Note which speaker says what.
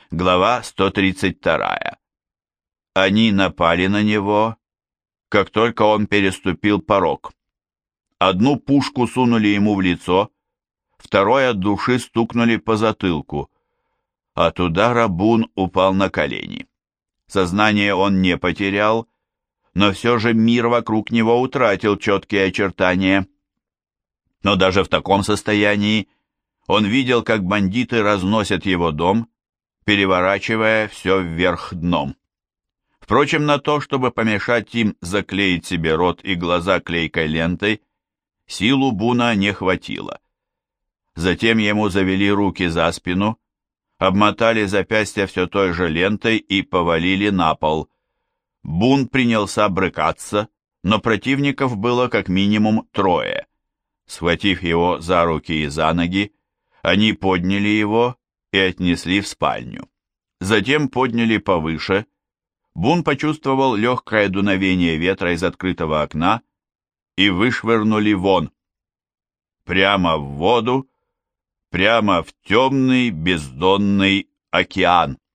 Speaker 1: Глава 132. Они напали на него, как только он переступил порог. Одну пушку сунули ему в лицо, второй от души стукнули по затылку. От удара Бун упал на колени. Сознание он не потерял, но все же мир вокруг него утратил четкие очертания. Но даже в таком состоянии он видел, как бандиты разносят его дом, переворачивая все вверх дном. Впрочем, на то, чтобы помешать им заклеить себе рот и глаза клейкой лентой, силу Буна не хватило. Затем ему завели руки за спину, обмотали запястья все той же лентой и повалили на пол. Бун принялся брыкаться, но противников было как минимум трое. Схватив его за руки и за ноги, они подняли его и отнесли в спальню. Затем подняли повыше. Бун почувствовал легкое дуновение ветра из открытого окна и вышвырнули вон. Прямо в воду, прямо в темный бездонный океан.